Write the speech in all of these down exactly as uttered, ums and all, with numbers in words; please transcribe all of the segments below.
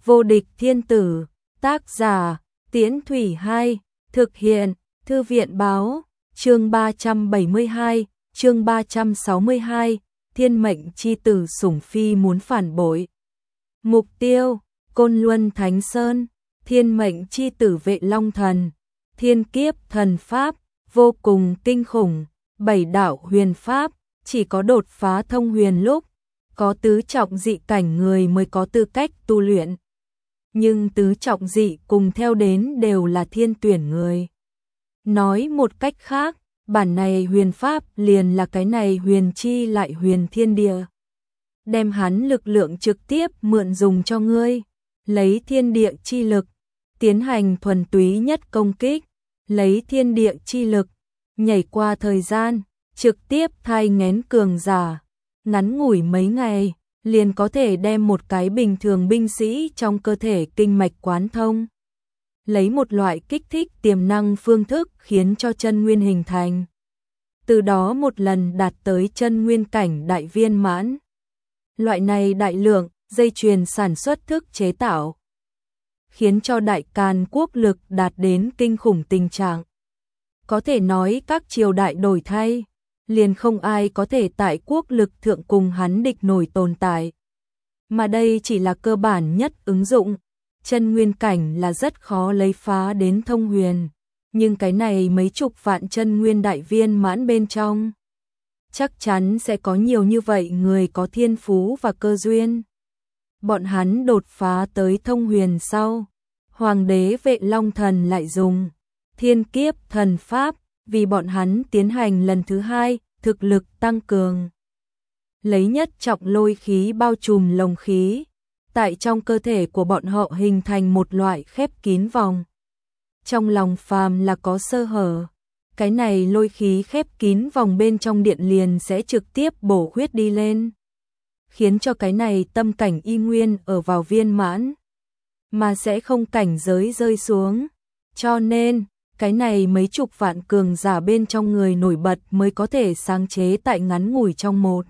Vô địch thiên tử, tác giả, Tiễn Thủy Hai, thực hiện, Thư viện báo, chương ba trăm bảy mươi hai, chương ba trăm sáu mươi hai, thiên mệnh chi tử Sủng Phi muốn phản bội. Mục tiêu, Côn Luân Thánh Sơn, thiên mệnh chi tử Vệ Long Thần, thiên kiếp thần pháp, vô cùng kinh khủng, bảy đạo huyền pháp, chỉ có đột phá thông huyền lúc, có tứ trọng dị cảnh người mới có tư cách tu luyện. Nhưng tứ trọng dị cùng theo đến đều là thiên tuyển người. Nói một cách khác, bản này huyền pháp liền là cái này huyền chi lại huyền thiên địa. Đem hắn lực lượng trực tiếp mượn dùng cho ngươi, lấy thiên địa chi lực, tiến hành thuần túy nhất công kích, lấy thiên địa chi lực, nhảy qua thời gian, trực tiếp thai nghén cường giả, ngắn ngủi mấy ngày, liền có thể đem một cái bình thường binh sĩ trong cơ thể kinh mạch quán thông. Lấy một loại kích thích tiềm năng phương thức khiến cho chân nguyên hình thành. Từ đó một lần đạt tới chân nguyên cảnh đại viên mãn. Loại này đại lượng, dây chuyền sản xuất thức chế tạo, khiến cho đại càn quốc lực đạt đến kinh khủng tình trạng. Có thể nói các triều đại đổi thay, liền không ai có thể tại quốc lực thượng cùng hắn địch nổi tồn tại. Mà đây chỉ là cơ bản nhất ứng dụng, chân nguyên cảnh là rất khó lấy phá đến thông huyền, nhưng cái này mấy chục vạn chân nguyên đại viên mãn bên trong, chắc chắn sẽ có nhiều như vậy người có thiên phú và cơ duyên. Bọn hắn đột phá tới thông huyền sau, Hoàng đế Vệ Long Thần lại dùng thiên kiếp thần pháp vì bọn hắn tiến hành lần thứ hai, thực lực tăng cường. Lấy nhất trọng lôi khí bao trùm lồng khí, tại trong cơ thể của bọn họ hình thành một loại khép kín vòng. Trong lòng phàm là có sơ hở, cái này lôi khí khép kín vòng bên trong điện liền sẽ trực tiếp bổ huyết đi lên, khiến cho cái này tâm cảnh y nguyên ở vào viên mãn, mà sẽ không cảnh giới rơi xuống. Cho nên, cái này mấy chục vạn cường giả bên trong người nổi bật mới có thể sáng chế tại ngắn ngủi trong một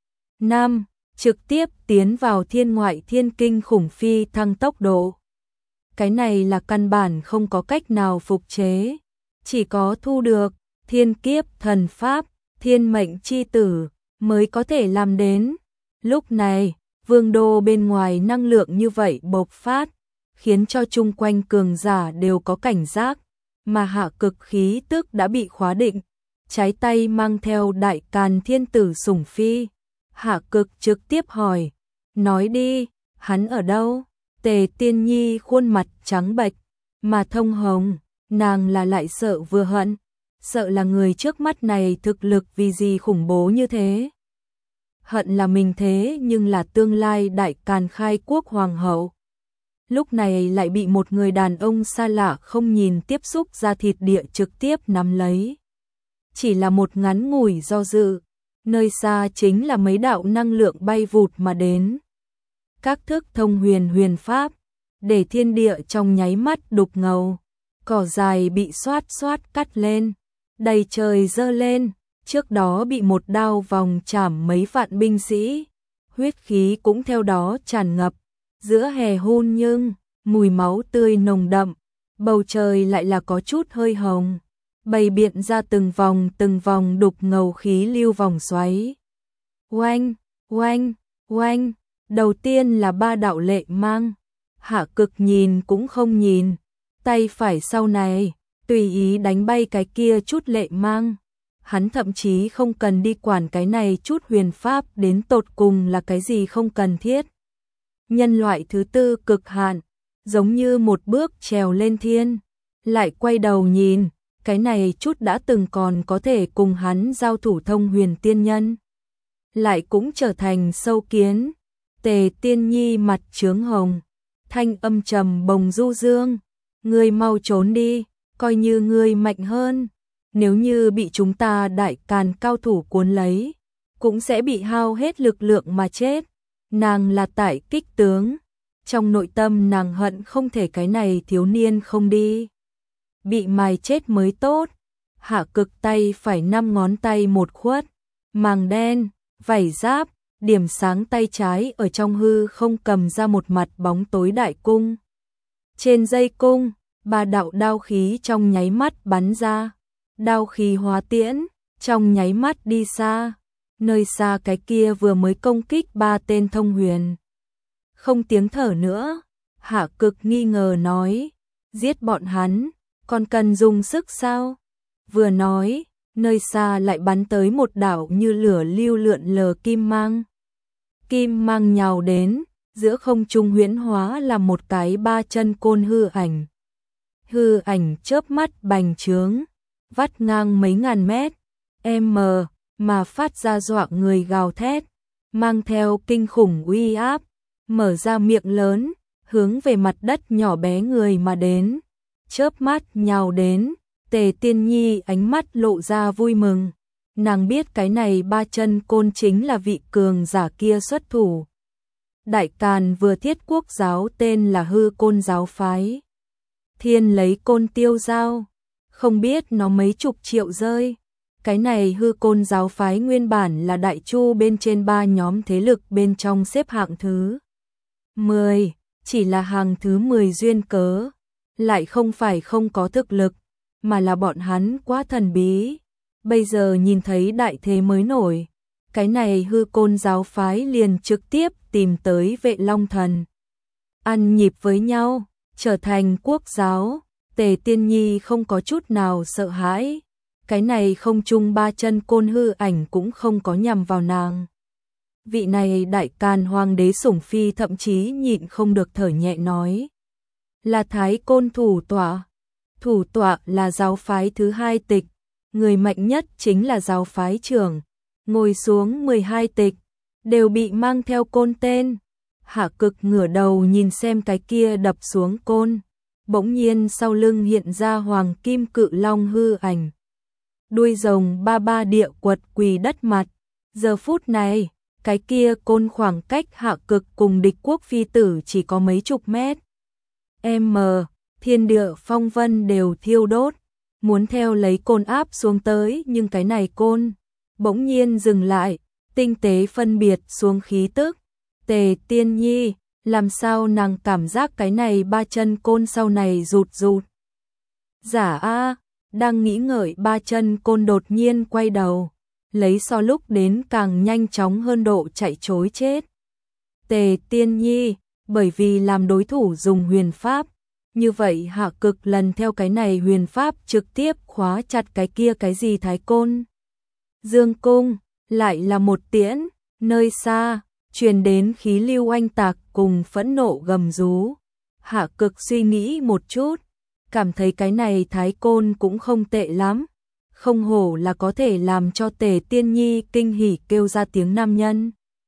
năm, trực tiếp tiến vào thiên ngoại thiên kinh khủng phi thăng tốc độ. Cái này là căn bản không có cách nào phục chế, chỉ có thu được thiên kiếp thần pháp, thiên mệnh chi tử mới có thể làm đến. Lúc này, vương đô bên ngoài năng lượng như vậy bộc phát, khiến cho chung quanh cường giả đều có cảnh giác, mà hạ cực khí tức đã bị khóa định, trái tay mang theo đại càn thiên tử Sủng Phi. Hạ cực trực tiếp hỏi, nói đi, hắn ở đâu? Tề Tiên Nhi khuôn mặt trắng bệch, mà thông hồng, nàng là lại sợ vừa hận, sợ là người trước mắt này thực lực vì gì khủng bố như thế. Hận là mình thế nhưng là tương lai đại càn khai quốc hoàng hậu. Lúc này lại bị một người đàn ông xa lạ không nhìn tiếp xúc ra thịt địa trực tiếp nắm lấy. Chỉ là một ngắn ngủi do dự, nơi xa chính là mấy đạo năng lượng bay vụt mà đến. Các thức thông huyền huyền pháp, để thiên địa trong nháy mắt đục ngầu, cỏ dài bị xoát xoát cắt lên, đầy trời dơ lên, trước đó bị một đao vòng chảm mấy vạn binh sĩ, huyết khí cũng theo đó tràn ngập. Giữa hè hun nhưng, mùi máu tươi nồng đậm, bầu trời lại là có chút hơi hồng, bày biện ra từng vòng từng vòng đục ngầu khí lưu vòng xoáy. Oanh, oanh, oanh, đầu tiên là ba đạo lệ mang, hạ cực nhìn cũng không nhìn, tay phải sau này, tùy ý đánh bay cái kia chút lệ mang. Hắn thậm chí không cần đi quản cái này chút huyền pháp đến tột cùng là cái gì không cần thiết. Nhân loại thứ tư cực hạn, giống như một bước trèo lên thiên, lại quay đầu nhìn, cái này chút đã từng còn có thể cùng hắn giao thủ thông huyền tiên nhân, lại cũng trở thành sâu kiến. Tề Tiên Nhi mặt chướng hồng, thanh âm trầm bồng du dương, ngươi mau trốn đi, coi như ngươi mạnh hơn, nếu như bị chúng ta đại càn cao thủ cuốn lấy, cũng sẽ bị hao hết lực lượng mà chết. Nàng là tại kích tướng, trong nội tâm nàng hận không thể cái này thiếu niên không đi, bị mài chết mới tốt. Hạ cực tay phải năm ngón tay một khuất, màng đen, vảy giáp, điểm sáng tay trái ở trong hư không cầm ra một mặt bóng tối đại cung. Trên dây cung, ba đạo đao khí trong nháy mắt bắn ra, đao khí hóa tiễn, trong nháy mắt đi xa, nơi xa cái kia vừa mới công kích ba tên thông huyền. Không tiếng thở nữa, Hạ Cực nghi ngờ nói, giết bọn hắn, còn cần dùng sức sao? Vừa nói, nơi xa lại bắn tới một đạo như lửa lưu lượn lờ kim mang. Kim mang nhào đến, giữa không trung huyễn hóa là một cái ba chân côn hư ảnh. Hư ảnh chớp mắt bành trướng, vắt ngang mấy ngàn mét, m mà phát ra dọa người gào thét, mang theo kinh khủng uy áp, mở ra miệng lớn, hướng về mặt đất nhỏ bé người mà đến. Chớp mắt nhào đến, Tề Tiên Nhi ánh mắt lộ ra vui mừng. Nàng biết cái này ba chân côn chính là vị cường giả kia xuất thủ. Đại Càn vừa thiết quốc giáo tên là Hư Côn giáo phái. Thiên lấy côn tiêu giao, không biết nó mấy chục triệu rơi. Cái này Hư Côn giáo phái nguyên bản là Đại Chu bên trên ba nhóm thế lực bên trong xếp hạng thứ mười, chỉ là hàng thứ mười duyên cớ, lại không phải không có thực lực, mà là bọn hắn quá thần bí. Bây giờ nhìn thấy đại thế mới nổi, cái này Hư Côn giáo phái liền trực tiếp tìm tới Vệ Long Thần. Ăn nhịp với nhau, trở thành quốc giáo. Tề Tiên Nhi không có chút nào sợ hãi. Cái này không chung ba chân côn hư ảnh cũng không có nhằm vào nàng. Vị này Đại Càn hoàng đế sủng phi thậm chí nhịn không được thở nhẹ nói. Là Thái Côn thủ tọa. Thủ tọa là giáo phái thứ hai tịch. Người mạnh nhất chính là giáo phái trưởng. Ngồi xuống mười hai tịch, đều bị mang theo côn tên. Hạ Cực ngửa đầu nhìn xem cái kia đập xuống côn. Bỗng nhiên sau lưng hiện ra hoàng kim cự long hư ảnh. Đuôi rồng ba ba địa quật quỳ đất mặt. Giờ phút này, cái kia côn khoảng cách Hạ Cực cùng địch quốc phi tử chỉ có mấy chục mét. M, thiên địa phong vân đều thiêu đốt. Muốn theo lấy côn áp xuống tới, nhưng cái này côn bỗng nhiên dừng lại, tinh tế phân biệt xuống khí tức. Tề Tiên Nhi, làm sao nàng cảm giác cái này ba chân côn sau này rụt rụt. Giả a, đang nghĩ ngợi ba chân côn đột nhiên quay đầu, lấy so lúc đến càng nhanh chóng hơn độ chạy trối chết. Tề Tiên Nhi, bởi vì làm đối thủ dùng huyền pháp, như vậy Hạ Cực lần theo cái này huyền pháp trực tiếp khóa chặt cái kia cái gì Thái Côn. Dương cung, lại là một tiễn, nơi xa, truyền đến khí lưu oanh tạc cùng phẫn nộ gầm rú. Hạ Cực suy nghĩ một chút, cảm thấy cái này Thái Côn cũng không tệ lắm, không hổ là có thể làm cho Tề Tiên Nhi kinh hỉ kêu ra tiếng nam nhân.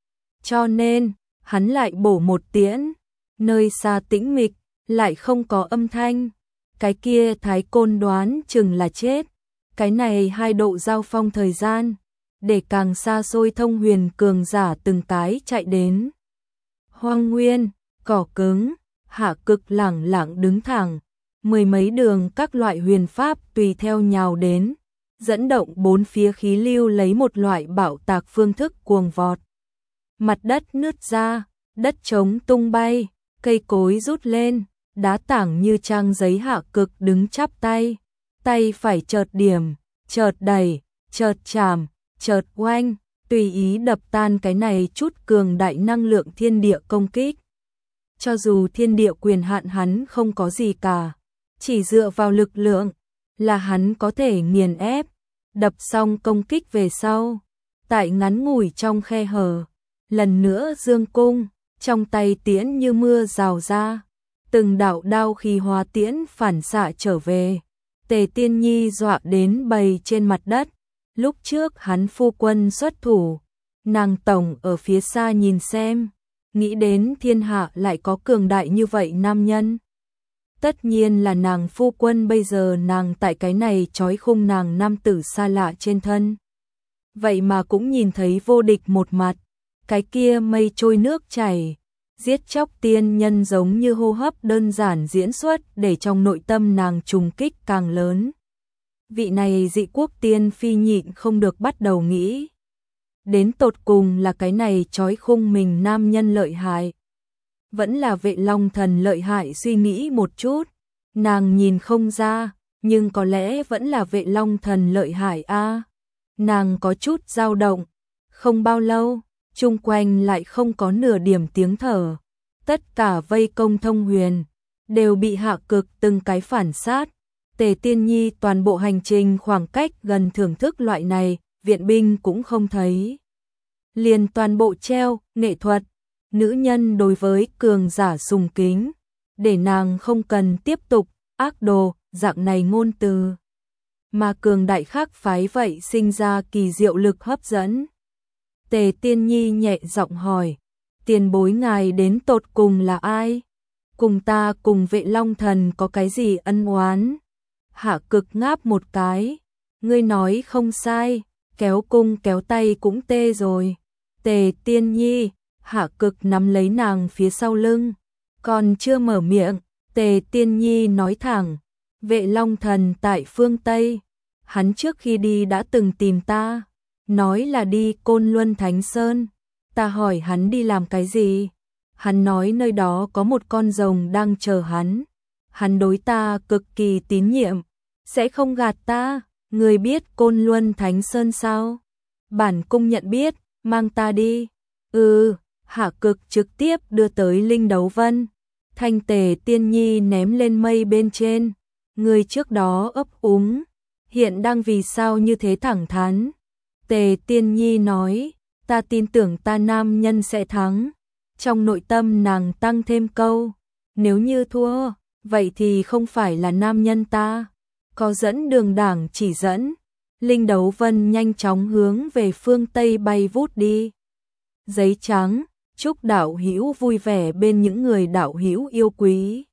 Cho nên, hắn lại bổ một tiễn, nơi xa tĩnh mịch, lại không có âm thanh. Cái kia Thái Côn đoán chừng là chết. Cái này hai độ giao phong thời gian, để càng xa xôi thông huyền cường giả từng cái chạy đến. Hoang nguyên, cỏ cứng, Hạ Cực lẳng lặng đứng thẳng, mười mấy đường các loại huyền pháp tùy theo nhào đến, dẫn động bốn phía khí lưu lấy một loại bạo tạc phương thức cuồng vọt. Mặt đất nứt ra, đất trống tung bay, cây cối rút lên, đá tảng như trang giấy. Hạ Cực đứng chắp tay, tay phải chợt điểm, chợt đẩy, chợt chạm, chợt oanh, tùy ý đập tan cái này chút cường đại năng lượng thiên địa công kích. Cho dù thiên địa quyền hạn hắn không có gì cả, chỉ dựa vào lực lượng là hắn có thể nghiền ép. Đập xong công kích về sau, tại ngắn ngủi trong khe hở, lần nữa dương cung, trong tay tiễn như mưa rào ra, từng đạo đao khí hóa tiễn phản xạ trở về. Tề Tiên Nhi dọa đến bầy trên mặt đất. Lúc trước hắn phu quân xuất thủ, nàng tổng ở phía xa nhìn xem, nghĩ đến thiên hạ lại có cường đại như vậy nam nhân. Tất nhiên là nàng phu quân, bây giờ nàng tại cái này trói khung nàng nam tử xa lạ trên thân. Vậy mà cũng nhìn thấy vô địch một mặt, cái kia mây trôi nước chảy, giết chóc tiên nhân giống như hô hấp đơn giản diễn xuất để trong nội tâm nàng trùng kích càng lớn. Vị này dị quốc tiên phi nhịn không được bắt đầu nghĩ. đến tột cùng là cái này trói khung mình nam nhân lợi hại. Vẫn là Vệ Long Thần lợi hại, suy nghĩ một chút, nàng nhìn không ra, nhưng có lẽ vẫn là Vệ Long Thần lợi hại a. Nàng có chút dao động, không bao lâu, chung quanh lại không có nửa điểm tiếng thở. Tất cả vây công Thông Huyền đều bị Hạ Cực từng cái phản sát. Tề Tiên Nhi toàn bộ hành trình khoảng cách gần thưởng thức loại này, viện binh cũng không thấy. Liền toàn bộ treo, nghệ thuật, nữ nhân đối với cường giả sùng kính, để nàng không cần tiếp tục ác đồ dạng này ngôn từ. Mà cường đại khác phái vậy sinh ra kỳ diệu lực hấp dẫn. Tề Tiên Nhi nhẹ giọng hỏi, tiền bối ngài đến tột cùng là ai? Cùng ta cùng Vệ Long Thần có cái gì ân oán? Hạ Cực ngáp một cái, ngươi nói không sai, kéo cung kéo tay cũng tê rồi. Tề Tiên Nhi, Hạ Cực nắm lấy nàng phía sau lưng, còn chưa mở miệng, Tề Tiên Nhi nói thẳng, Vệ Long Thần tại phương Tây, hắn trước khi đi đã từng tìm ta, nói là đi Côn Luân Thánh Sơn. Ta hỏi hắn đi làm cái gì? Hắn nói nơi đó có một con rồng đang chờ hắn. Hắn đối ta cực kỳ tín nhiệm, sẽ không gạt ta. Người biết Côn Luân Thánh Sơn sao? Bản cung nhận biết, mang ta đi. Ừ, Hạ Cực trực tiếp đưa tới Linh Đấu Vân. Thanh Tề Tiên Nhi ném lên mây bên trên. Người trước đó ấp úng, hiện đang vì sao như thế thẳng thắn? Tề Tiên Nhi nói, ta tin tưởng ta nam nhân sẽ thắng. Trong nội tâm nàng tăng thêm câu, nếu như thua, vậy thì không phải là nam nhân ta. Có dẫn đường đảng chỉ dẫn, Linh Đấu Vân nhanh chóng hướng về phương Tây bay vút đi. Giấy trắng, chúc đạo hữu vui vẻ bên những người đạo hữu yêu quý.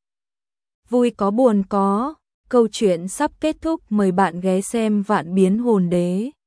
Vui có buồn có, câu chuyện sắp kết thúc, mời bạn ghé xem Vạn Biến Hồn Đế.